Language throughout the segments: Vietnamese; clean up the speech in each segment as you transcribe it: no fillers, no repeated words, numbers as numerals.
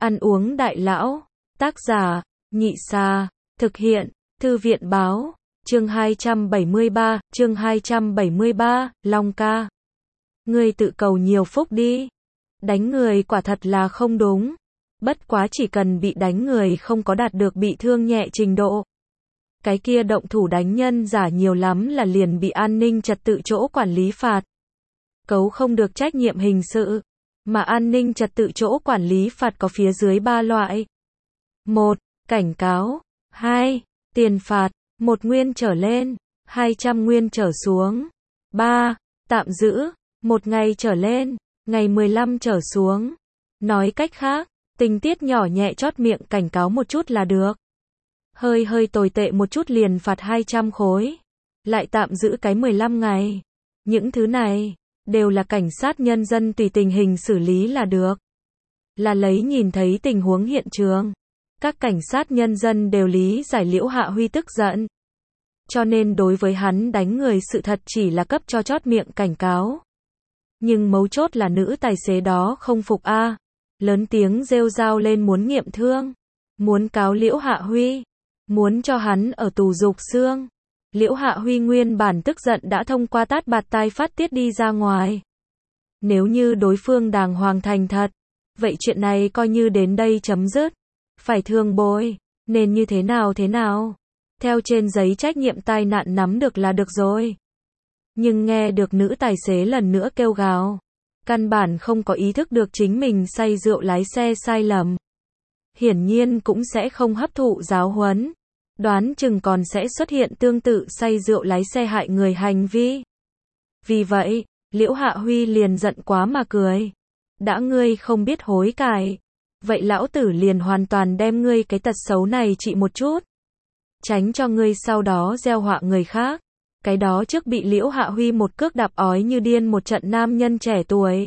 Ăn uống đại lão. Tác giả, Nhị Xa. Thực hiện, Thư viện báo. Chương 273, Long ca. Ngươi tự cầu nhiều phúc đi. Đánh người quả thật là không đúng. Bất quá chỉ cần bị đánh người không có đạt được bị thương nhẹ trình độ. Cái kia động thủ đánh nhân giả nhiều lắm là liền bị an ninh trật tự chỗ quản lý phạt. Cấu không được trách nhiệm hình sự. Mà an ninh trật tự chỗ quản lý phạt có phía dưới 3 loại. 1. Cảnh cáo. 2. Tiền phạt. 1 nguyên trở lên. 200 nguyên trở xuống. 3. Tạm giữ. 1 ngày trở lên. Ngày 15 trở xuống. Nói cách khác, tình tiết nhỏ nhẹ chót miệng cảnh cáo một chút là được. Hơi tồi tệ một chút liền phạt 200 khối. Lại tạm giữ cái 15 ngày. Những thứ này đều là cảnh sát nhân dân tùy tình hình xử lý là được. Là lấy nhìn thấy tình huống hiện trường. Các cảnh sát nhân dân đều lý giải Liễu Hạ Huy tức giận. Cho nên đối với hắn đánh người sự thật chỉ là cấp cho chót miệng cảnh cáo. Nhưng mấu chốt là nữ tài xế đó không phục a, lớn tiếng rêu rao lên muốn nghiệm thương, muốn cáo Liễu Hạ Huy, muốn cho hắn ở tù dục xương. Liễu Hạ Huy nguyên bản tức giận đã thông qua tát bạt tai phát tiết đi ra ngoài. Nếu như đối phương đàng hoàng thành thật, vậy chuyện này coi như đến đây chấm dứt. Phải thương bồi, nên như thế nào? Theo trên giấy trách nhiệm tai nạn nắm được là được rồi. Nhưng nghe được nữ tài xế lần nữa kêu gào, căn bản không có ý thức được chính mình say rượu lái xe sai lầm. Hiển nhiên cũng sẽ không hấp thụ giáo huấn. Đoán chừng còn sẽ xuất hiện tương tự say rượu lái xe hại người hành vi. Vì vậy, Liễu Hạ Huy liền giận quá mà cười. Đã ngươi không biết hối cải, vậy lão tử liền hoàn toàn đem ngươi cái tật xấu này trị một chút. Tránh cho ngươi sau đó gieo họa người khác. Cái đó trước bị Liễu Hạ Huy một cước đạp ói như điên một trận nam nhân trẻ tuổi.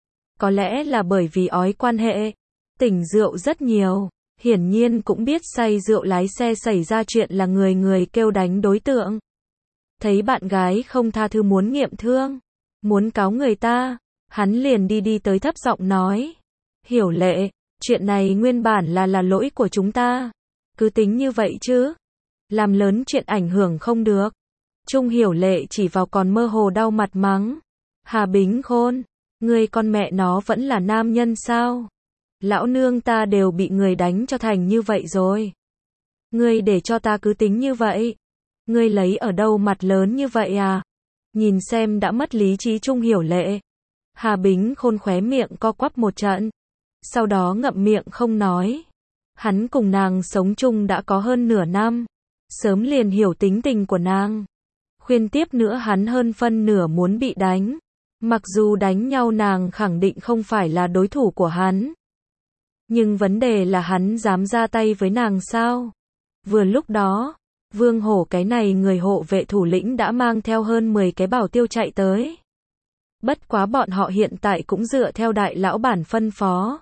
Có lẽ là bởi vì ói quan hệ, tỉnh rượu rất nhiều. Hiển nhiên cũng biết say rượu lái xe xảy ra chuyện là người kêu đánh đối tượng. Thấy bạn gái không tha thứ muốn nghiệm thương, muốn cáo người ta, hắn liền đi tới thấp giọng nói. Hiểu Lệ, chuyện này nguyên bản là lỗi của chúng ta. Cứ tính như vậy chứ. Làm lớn chuyện ảnh hưởng không được. Trung Hiểu Lệ chỉ vào còn mơ hồ đau mặt mắng. Hà Bính Khôn, ngươi con mẹ nó vẫn là nam nhân sao? Lão nương ta đều bị người đánh cho thành như vậy rồi. Ngươi để cho ta cứ tính như vậy. Ngươi lấy ở đâu mặt lớn như vậy à? Nhìn xem đã mất lý trí Trung Hiểu Lệ. Hà Bính Khôn khóe miệng co quắp một trận. Sau đó ngậm miệng không nói. Hắn cùng nàng sống chung đã có hơn nửa năm. Sớm liền hiểu tính tình của nàng. Khuyên tiếp nữa hắn hơn phân nửa muốn bị đánh. Mặc dù đánh nhau nàng khẳng định không phải là đối thủ của hắn. Nhưng vấn đề là hắn dám ra tay với nàng sao? Vừa lúc đó, Vương Hổ cái này người hộ vệ thủ lĩnh đã mang theo hơn 10 cái bảo tiêu chạy tới. Bất quá bọn họ hiện tại cũng dựa theo đại lão bản phân phó.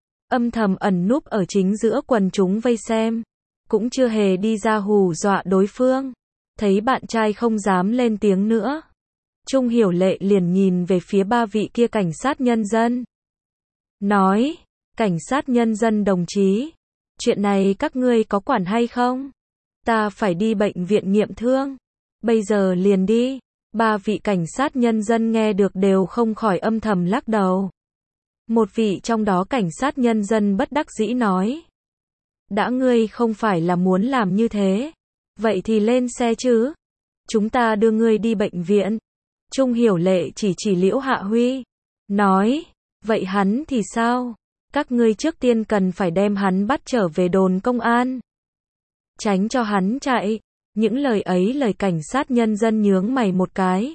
Âm thầm ẩn núp ở chính giữa quần chúng vây xem. Cũng chưa hề đi ra hù dọa đối phương. Thấy bạn trai không dám lên tiếng nữa. Trung Hiểu Lệ liền nhìn về phía 3 vị kia cảnh sát nhân dân. Nói, cảnh sát nhân dân đồng chí, chuyện này các ngươi có quản hay không? Ta phải đi bệnh viện nghiệm thương. Bây giờ liền đi. 3 vị cảnh sát nhân dân nghe được đều không khỏi âm thầm lắc đầu. Một vị trong đó cảnh sát nhân dân bất đắc dĩ nói. Đã ngươi không phải là muốn làm như thế. Vậy thì lên xe chứ. Chúng ta đưa ngươi đi bệnh viện. Trung Hiểu Lệ chỉ Liễu Hạ Huy. Nói, vậy hắn thì sao? Các ngươi trước tiên cần phải đem hắn bắt trở về đồn công an. Tránh cho hắn chạy. Những lời ấy lời cảnh sát nhân dân nhướng mày một cái.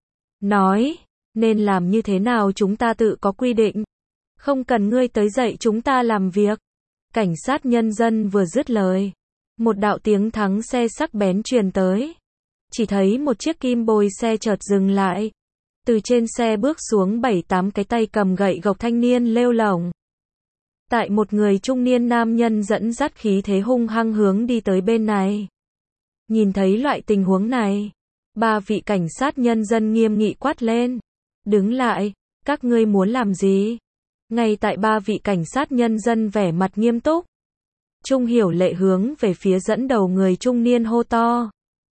Nói, nên làm như thế nào chúng ta tự có quy định. Không cần ngươi tới dạy chúng ta làm việc. Cảnh sát nhân dân vừa dứt lời. Một đạo tiếng thắng xe sắc bén truyền tới. Chỉ thấy một chiếc kim bôi xe chợt dừng lại. Từ trên xe bước xuống 7-8 cái tay cầm gậy gộc thanh niên lêu lổng. Tại một người trung niên nam nhân dẫn dắt khí thế hung hăng hướng đi tới bên này. Nhìn thấy loại tình huống này, 3 vị cảnh sát nhân dân nghiêm nghị quát lên. Đứng lại, các ngươi muốn làm gì? Ngay tại ba vị cảnh sát nhân dân vẻ mặt nghiêm túc. Trung Hiểu Lệ hướng về phía dẫn đầu người trung niên hô to.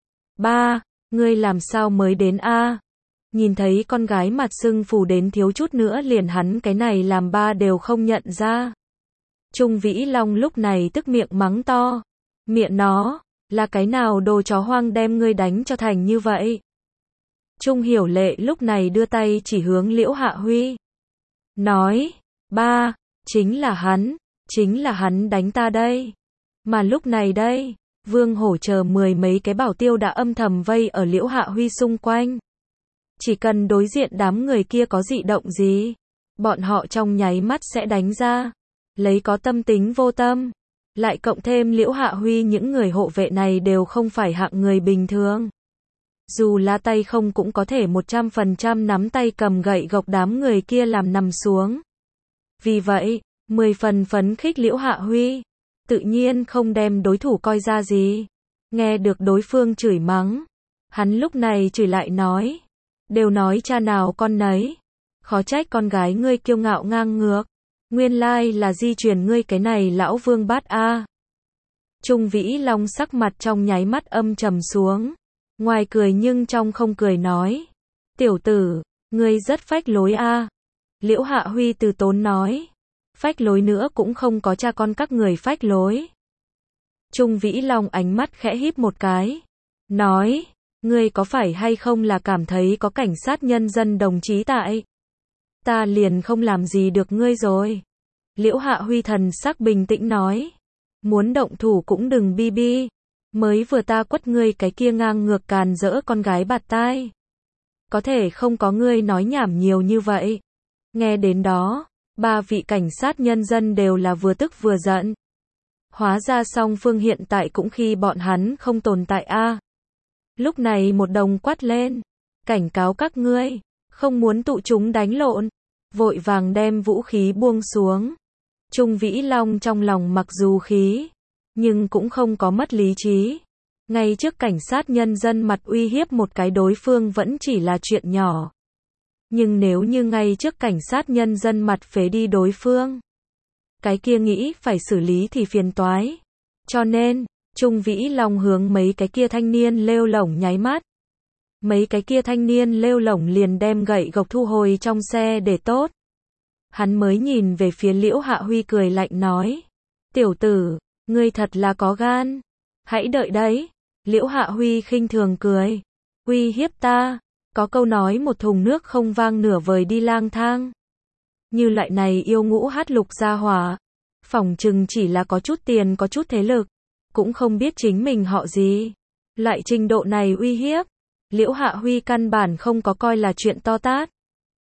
Ba, ngươi làm sao mới đến a? Nhìn thấy con gái mặt sưng phù đến thiếu chút nữa liền hắn cái này làm ba đều không nhận ra. Trung Vĩ Long lúc này tức miệng mắng to. Miệng nó, là cái nào đồ chó hoang đem ngươi đánh cho thành như vậy? Trung Hiểu Lệ lúc này đưa tay chỉ hướng Liễu Hạ Huy. Nói, ba, chính là hắn đánh ta đây. Mà lúc này đây, Vương Hổ chờ 10 mấy cái bảo tiêu đã âm thầm vây ở Liễu Hạ Huy xung quanh. Chỉ cần đối diện đám người kia có dị động gì, bọn họ trong nháy mắt sẽ đánh ra. Lấy có tâm tính vô tâm. Lại cộng thêm Liễu Hạ Huy những người hộ vệ này đều không phải hạng người bình thường. Dù là tay không cũng có thể 100% nắm tay cầm gậy gộc đám người kia làm nằm xuống. Vì vậy, 10 phần phấn khích Liễu Hạ Huy, tự nhiên không đem đối thủ coi ra gì. Nghe được đối phương chửi mắng, hắn lúc này chửi lại nói. Đều nói cha nào con nấy. Khó trách con gái ngươi kiêu ngạo ngang ngược. Nguyên lai là di truyền ngươi cái này lão vương bát a. Trung Vĩ Long sắc mặt trong nháy mắt âm trầm xuống. Ngoài cười nhưng trong không cười nói. Tiểu tử, ngươi rất phách lối a. Liễu Hạ Huy từ tốn nói. Phách lối nữa cũng không có cha con các người phách lối. Trung Vĩ Long ánh mắt khẽ híp một cái. Nói, ngươi có phải hay không là cảm thấy có cảnh sát nhân dân đồng chí tại? Ta liền không làm gì được ngươi rồi. Liễu Hạ Huy thần sắc bình tĩnh nói. Muốn động thủ cũng đừng bi bi. Mới vừa ta quất ngươi cái kia ngang ngược càn rỡ con gái bạt tai. Có thể không có ngươi nói nhảm nhiều như vậy. Nghe đến đó, ba vị cảnh sát nhân dân đều là vừa tức vừa giận. Hóa ra song phương hiện tại cũng khi bọn hắn không tồn tại a. Lúc này một đồng quát lên. Cảnh cáo các ngươi, không muốn tụ chúng đánh lộn. Vội vàng đem vũ khí buông xuống. Trung Vĩ Long trong lòng mặc dù khí, nhưng cũng không có mất lý trí. Ngay trước cảnh sát nhân dân mặt uy hiếp một cái đối phương vẫn chỉ là chuyện nhỏ. Nhưng nếu như ngay trước cảnh sát nhân dân mặt phế đi đối phương, cái kia nghĩ phải xử lý thì phiền toái. Cho nên, Trung Vĩ Long hướng mấy cái kia thanh niên lêu lổng nháy mắt. Mấy cái kia thanh niên lêu lổng liền đem gậy gộc thu hồi trong xe để tốt. Hắn mới nhìn về phía Liễu Hạ Huy cười lạnh nói. Tiểu tử, ngươi thật là có gan. Hãy đợi đấy. Liễu Hạ Huy khinh thường cười. Uy hiếp ta. Có câu nói một thùng nước không vang nửa vời đi lang thang. Như loại này yêu ngũ hát lục gia hỏa. Phỏng chừng chỉ là có chút tiền có chút thế lực. Cũng không biết chính mình họ gì. Loại trình độ này uy hiếp. Liễu Hạ Huy căn bản không có coi là chuyện to tát.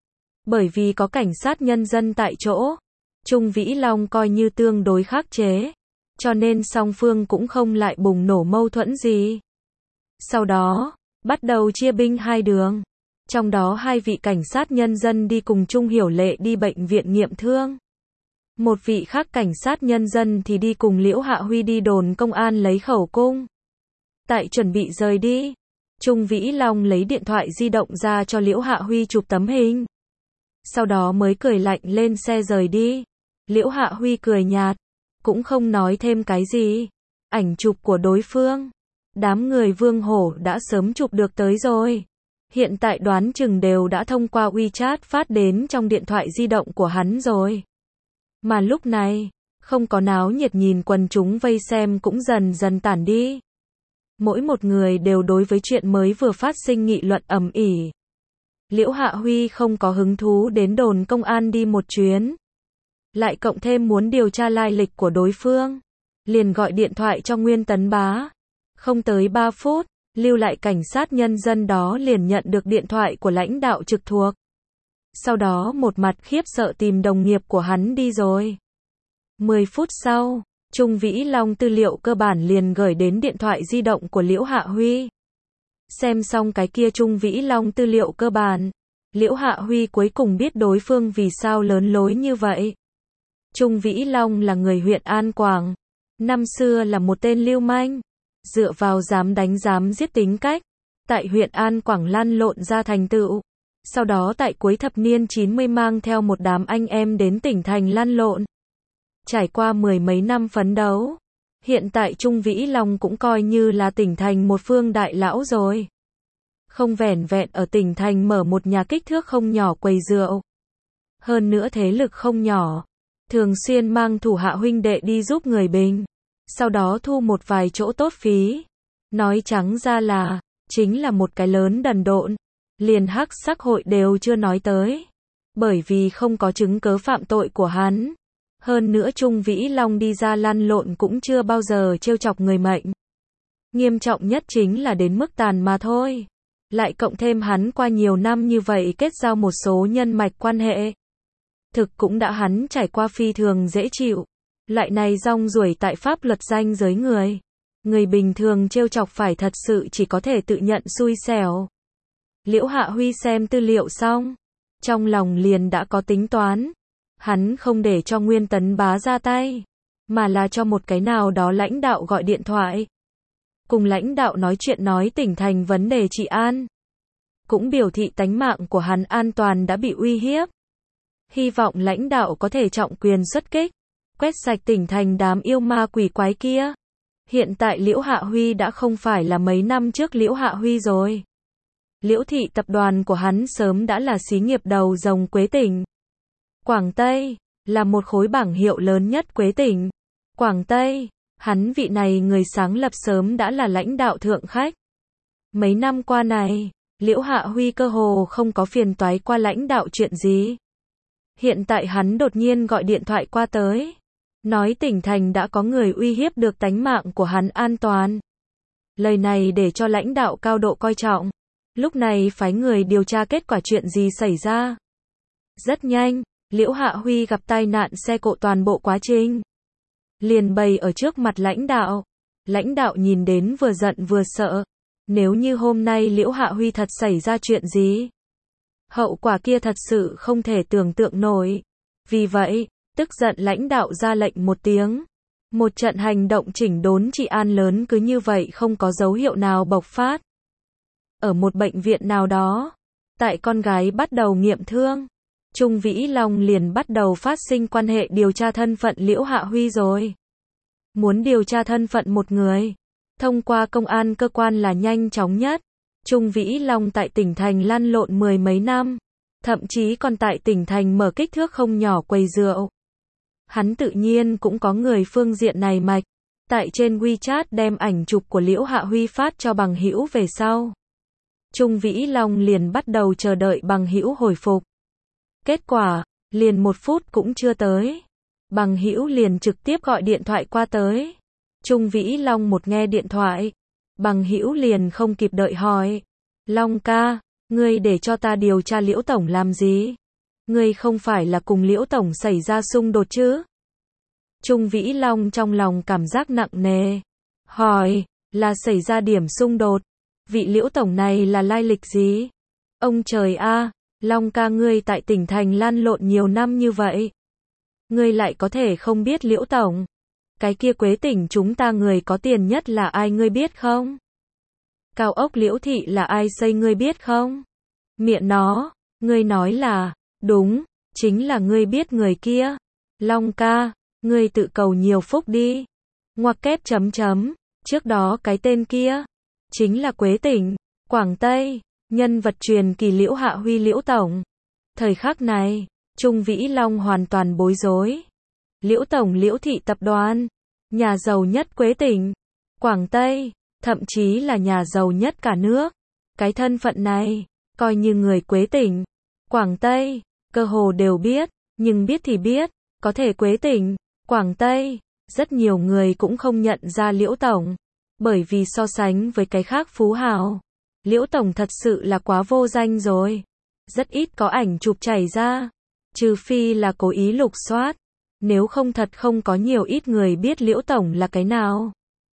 Bởi vì có cảnh sát nhân dân tại chỗ, Trung Vĩ Long coi như tương đối khắc chế, cho nên song phương cũng không lại bùng nổ mâu thuẫn gì. Sau đó, bắt đầu chia binh hai đường, trong đó hai vị cảnh sát nhân dân đi cùng Trung Hiểu Lệ đi bệnh viện nghiệm thương. Một vị khác cảnh sát nhân dân thì đi cùng Liễu Hạ Huy đi đồn công an lấy khẩu cung. Tại chuẩn bị rời đi, Trung Vĩ Long lấy điện thoại di động ra cho Liễu Hạ Huy chụp tấm hình. Sau đó mới cười lạnh lên xe rời đi. Liễu Hạ Huy cười nhạt, cũng không nói thêm cái gì. Ảnh chụp của đối phương, đám người Vương Hổ đã sớm chụp được tới rồi. Hiện tại đoán chừng đều đã thông qua WeChat phát đến trong điện thoại di động của hắn rồi. Mà lúc này, không có náo nhiệt nhìn quần chúng vây xem cũng dần dần tản đi. Mỗi một người đều đối với chuyện mới vừa phát sinh nghị luận ầm ĩ. Liễu Hạ Huy không có hứng thú đến đồn công an đi một chuyến. Lại cộng thêm muốn điều tra lai lịch của đối phương. Liền gọi điện thoại cho Nguyên Tấn Bá. Không tới 3 phút, lưu lại cảnh sát nhân dân đó liền nhận được điện thoại của lãnh đạo trực thuộc. Sau đó một mặt khiếp sợ tìm đồng nghiệp của hắn đi rồi. 10 phút sau, Trung Vĩ Long tư liệu cơ bản liền gửi đến điện thoại di động của Liễu Hạ Huy. Xem xong cái kia Trung Vĩ Long tư liệu cơ bản, Liễu Hạ Huy cuối cùng biết đối phương vì sao lớn lối như vậy. Trung Vĩ Long là người huyện An Quảng, năm xưa là một tên lưu manh, dựa vào dám đánh dám giết tính cách, tại huyện An Quảng lăn lộn ra thành tựu, Sau đó tại cuối thập niên 90 mang theo một đám anh em đến tỉnh thành lăn lộn. Trải qua mười mấy năm phấn đấu, hiện tại Trung Vĩ Long cũng coi như là tỉnh thành một phương đại lão rồi. Không vẻn vẹn ở tỉnh thành mở một nhà kích thước không nhỏ quầy rượu. Hơn nữa thế lực không nhỏ, thường xuyên mang thủ hạ huynh đệ đi giúp người bình, sau đó thu một vài chỗ tốt phí. Nói trắng ra là, chính là một cái lớn đần độn, liền hắc sắc hội đều chưa nói tới. Bởi vì không có chứng cớ phạm tội của hắn. Hơn nữa Trung Vĩ Long đi ra lăn lộn cũng chưa bao giờ trêu chọc người mệnh. Nghiêm trọng nhất chính là đến mức tàn mà thôi. Lại cộng thêm hắn qua nhiều năm như vậy kết giao một số nhân mạch quan hệ. Thực cũng đã hắn trải qua phi thường dễ chịu. Loại này rong ruổi tại pháp luật danh giới người. Người bình thường trêu chọc phải thật sự chỉ có thể tự nhận xui xẻo. Liễu Hạ Huy xem tư liệu xong, trong lòng liền đã có tính toán. Hắn không để cho Nguyên Tấn Bá ra tay, mà là cho một cái nào đó lãnh đạo gọi điện thoại. Cùng lãnh đạo nói chuyện nói tỉnh thành vấn đề trị an. Cũng biểu thị tánh mạng của hắn an toàn đã bị uy hiếp. Hy vọng lãnh đạo có thể trọng quyền xuất kích, quét sạch tỉnh thành đám yêu ma quỷ quái kia. Hiện tại Liễu Hạ Huy đã không phải là mấy năm trước Liễu Hạ Huy rồi. Liễu thị tập đoàn của hắn sớm đã là xí nghiệp đầu rồng Quế tỉnh. Quảng Tây, là một khối bảng hiệu lớn nhất Quế tỉnh. Quảng Tây, hắn vị này người sáng lập sớm đã là lãnh đạo thượng khách. Mấy năm qua này, Liễu Hạ Huy cơ hồ không có phiền toái qua lãnh đạo chuyện gì. Hiện tại hắn đột nhiên gọi điện thoại qua tới. Nói tỉnh thành đã có người uy hiếp được tánh mạng của hắn an toàn. Lời này để cho lãnh đạo cao độ coi trọng. Lúc này phái người điều tra kết quả chuyện gì xảy ra. Rất nhanh, Liễu Hạ Huy gặp tai nạn xe cộ toàn bộ quá trình. Liền bày ở trước mặt lãnh đạo. Lãnh đạo nhìn đến vừa giận vừa sợ. Nếu như hôm nay Liễu Hạ Huy thật xảy ra chuyện gì, hậu quả kia thật sự không thể tưởng tượng nổi. Vì vậy, tức giận lãnh đạo ra lệnh một tiếng. Một trận hành động chỉnh đốn trị an lớn cứ như vậy không có dấu hiệu nào bộc phát. Ở một bệnh viện nào đó, tại con gái bắt đầu nghiệm thương, Trung Vĩ Long liền bắt đầu phát sinh quan hệ điều tra thân phận Liễu Hạ Huy rồi. Muốn điều tra thân phận một người, thông qua công an cơ quan là nhanh chóng nhất. Trung Vĩ Long tại tỉnh thành lăn lộn mười mấy năm, thậm chí còn tại tỉnh thành mở kích thước không nhỏ quầy rượu. Hắn tự nhiên cũng có người phương diện này mạch, tại trên WeChat đem ảnh chụp của Liễu Hạ Huy phát cho bằng hữu về sau. Trung Vĩ Long liền bắt đầu chờ đợi bằng hữu hồi phục. Kết quả, liền 1 phút cũng chưa tới. Bằng hữu liền trực tiếp gọi điện thoại qua tới. Trung Vĩ Long một nghe điện thoại, bằng hữu liền không kịp đợi hỏi. Long ca, ngươi để cho ta điều tra Liễu Tổng làm gì? Ngươi không phải là cùng Liễu Tổng xảy ra xung đột chứ? Trung Vĩ Long trong lòng cảm giác nặng nề. Hỏi, là xảy ra điểm xung đột. Vị Liễu Tổng này là lai lịch gì? Ông trời a, Long ca ngươi tại tỉnh thành lăn lộn nhiều năm như vậy. Ngươi lại có thể không biết Liễu Tổng. Cái kia Quế tỉnh chúng ta người có tiền nhất là ai ngươi biết không? Cao ốc Liễu thị là ai xây ngươi biết không? Miệng nó, ngươi nói là, đúng, chính là ngươi biết người kia. Long ca, ngươi tự cầu nhiều phúc đi. Ngoặc kép chấm chấm, trước đó cái tên kia, chính là Quế tỉnh, Quảng Tây, nhân vật truyền kỳ Liễu Hạ Huy Liễu Tổng. Thời khắc này, Trung Vĩ Long hoàn toàn bối rối. Liễu Tổng Liễu thị tập đoàn, nhà giàu nhất Quế tỉnh, Quảng Tây, thậm chí là nhà giàu nhất cả nước. Cái thân phận này, coi như người Quế tỉnh, Quảng Tây, cơ hồ đều biết, nhưng biết thì biết, có thể Quế tỉnh, Quảng Tây, rất nhiều người cũng không nhận ra Liễu Tổng. Bởi vì so sánh với cái khác phú hào, Liễu Tổng thật sự là quá vô danh rồi. Rất ít có ảnh chụp chảy ra. Trừ phi là cố ý lục soát. Nếu không thật không có nhiều ít người biết Liễu Tổng là cái nào.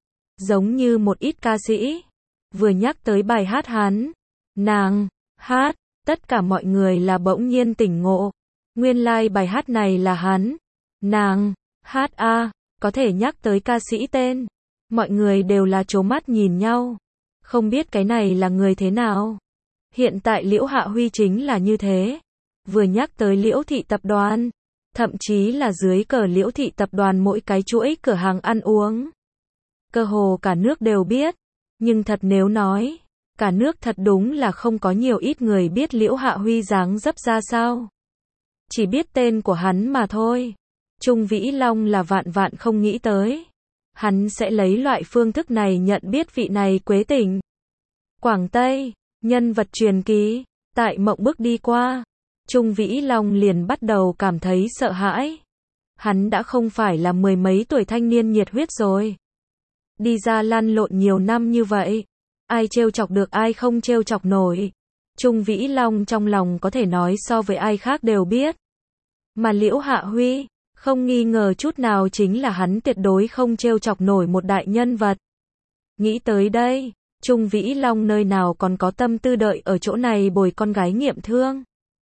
Giống như một ít ca sĩ. Vừa nhắc tới bài hát hắn, nàng, hát, tất cả mọi người là bỗng nhiên tỉnh ngộ. Nguyên lai bài hát này là hắn, nàng, hát a, có thể nhắc tới ca sĩ tên. Mọi người đều là trố mắt nhìn nhau. Không biết cái này là người thế nào. Hiện tại Liễu Hạ Huy chính là như thế. Vừa nhắc tới Liễu Thị Tập đoàn, thậm chí là dưới cờ Liễu Thị Tập đoàn mỗi cái chuỗi cửa hàng ăn uống, cơ hồ cả nước đều biết. Nhưng thật nếu nói, cả nước thật đúng là không có nhiều ít người biết Liễu Hạ Huy dáng dấp ra sao. Chỉ biết tên của hắn mà thôi. Trung Vĩ Long là vạn vạn không nghĩ tới. Hắn sẽ lấy loại phương thức này nhận biết vị này Quế Tỉnh, Quảng Tây, nhân vật truyền kỳ. Tại mộng bước đi qua, Trung Vĩ Long liền bắt đầu cảm thấy sợ hãi. Hắn đã không phải là mười mấy tuổi thanh niên nhiệt huyết rồi. Đi ra lăn lộn nhiều năm như vậy, ai trêu chọc được ai không trêu chọc nổi. Trung Vĩ Long trong lòng có thể nói so với ai khác đều biết. Mà Liễu Hạ Huy, không nghi ngờ chút nào chính là hắn tuyệt đối không trêu chọc nổi một đại nhân vật. Nghĩ tới đây, Trung Vĩ Long nơi nào còn có tâm tư đợi ở chỗ này bồi con gái nghiệm thương.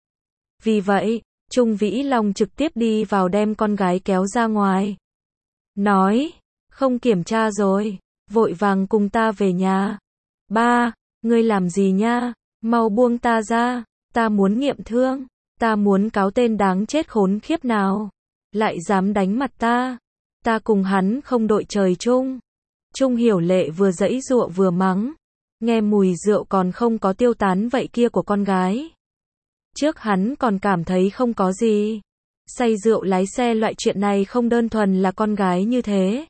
Vì vậy, Trung Vĩ Long trực tiếp đi vào đem con gái kéo ra ngoài. Nói, không kiểm tra rồi, vội vàng cùng ta về nhà. Ba, ngươi làm gì nha, mau buông ta ra, ta muốn nghiệm thương, ta muốn cáo tên đáng chết khốn khiếp nào. Lại dám đánh mặt ta cùng hắn không đội trời chung. Trung Hiểu Lệ vừa giãy giụa vừa mắng, nghe mùi rượu còn không có tiêu tán vậy kia của con gái. Trước hắn còn cảm thấy không có gì. Say rượu lái xe loại chuyện này không đơn thuần là con gái như thế.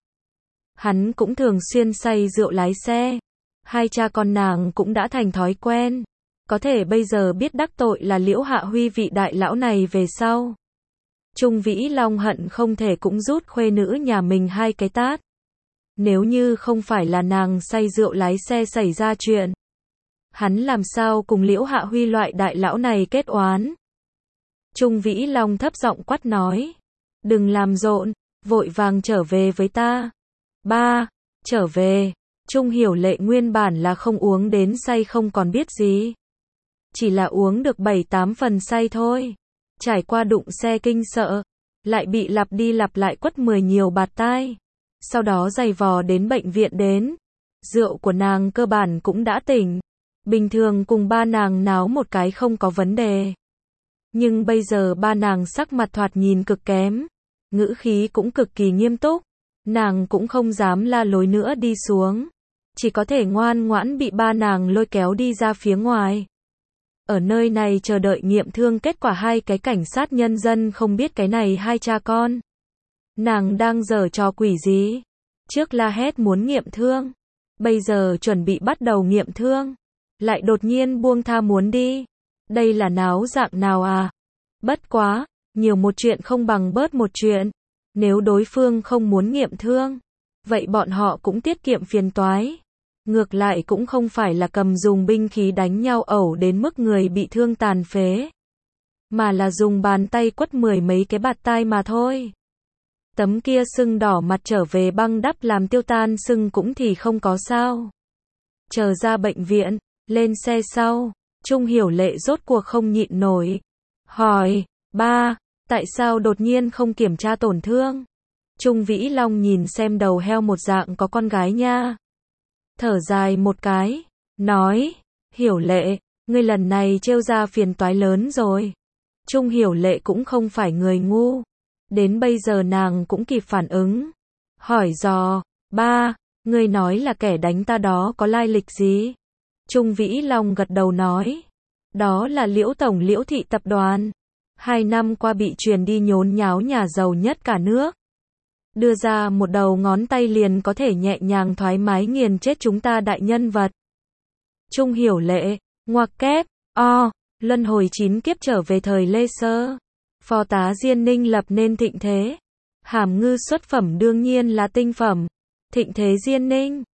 Hắn cũng thường xuyên say rượu lái xe. Hai cha con nàng cũng đã thành thói quen. Có thể bây giờ biết đắc tội là Liễu Hạ Huy vị đại lão này về sau. Trung Vĩ Long hận không thể cũng rút khuê nữ nhà mình hai cái tát. Nếu như không phải là nàng say rượu lái xe xảy ra chuyện, hắn làm sao cùng Liễu Hạ Huy loại đại lão này kết oán. Trung Vĩ Long thấp giọng quát nói, đừng làm rộn, vội vàng trở về với ta. Ba, trở về. Trung Hiểu Lệ nguyên bản là không uống đến say không còn biết gì. Chỉ là uống được 7-8 phần say thôi. Trải qua đụng xe kinh sợ, lại bị lặp đi lặp lại quất 10 nhiều bạt tai. Sau đó giày vò đến bệnh viện đến. Rượu của nàng cơ bản cũng đã tỉnh. Bình thường cùng ba nàng náo một cái không có vấn đề. Nhưng bây giờ ba nàng sắc mặt thoạt nhìn cực kém. Ngữ khí cũng cực kỳ nghiêm túc. Nàng cũng không dám la lối nữa đi xuống. Chỉ có thể ngoan ngoãn bị ba nàng lôi kéo đi ra phía ngoài. Ở nơi này chờ đợi nghiệm thương kết quả hai cái cảnh sát nhân dân không biết cái này hai cha con. Nàng đang giở trò quỷ gì? Trước la hét muốn nghiệm thương. Bây giờ chuẩn bị bắt đầu nghiệm thương. Lại đột nhiên buông tha muốn đi. Đây là náo dạng nào à? Bất quá, nhiều một chuyện không bằng bớt một chuyện. Nếu đối phương không muốn nghiệm thương, vậy bọn họ cũng tiết kiệm phiền toái. Ngược lại cũng không phải là cầm dùng binh khí đánh nhau ẩu đến mức người bị thương tàn phế. Mà là dùng bàn tay quất 10 mấy cái bạt tai mà thôi. Tấm kia sưng đỏ mặt trở về băng đắp làm tiêu tan sưng cũng thì không có sao. Chờ ra bệnh viện, lên xe sau, Trung Hiểu Lệ rốt cuộc không nhịn nổi. Hỏi, ba, tại sao đột nhiên không kiểm tra tổn thương? Trung Vĩ Long nhìn xem đầu heo một dạng có con gái nha. Thở dài một cái, nói, Hiểu Lệ, ngươi lần này trêu ra phiền toái lớn rồi. Trung Hiểu Lệ cũng không phải người ngu. Đến bây giờ nàng cũng kịp phản ứng. Hỏi dò, ba, ngươi nói là kẻ đánh ta đó có lai lịch gì? Trung Vĩ Long gật đầu nói, đó là Liễu Tổng Liễu Thị Tập đoàn. 2 năm qua bị truyền đi nhốn nháo nhà giàu nhất cả nước. Đưa ra một đầu ngón tay liền có thể nhẹ nhàng thoải mái nghiền chết chúng ta đại nhân vật. Trung Hiểu Lệ, ngoặc kép, luân hồi 9 kiếp trở về thời Lê Sơ. Phó tá Diên Ninh lập nên thịnh thế. Hàm ngư xuất phẩm đương nhiên là tinh phẩm. Thịnh thế Diên Ninh.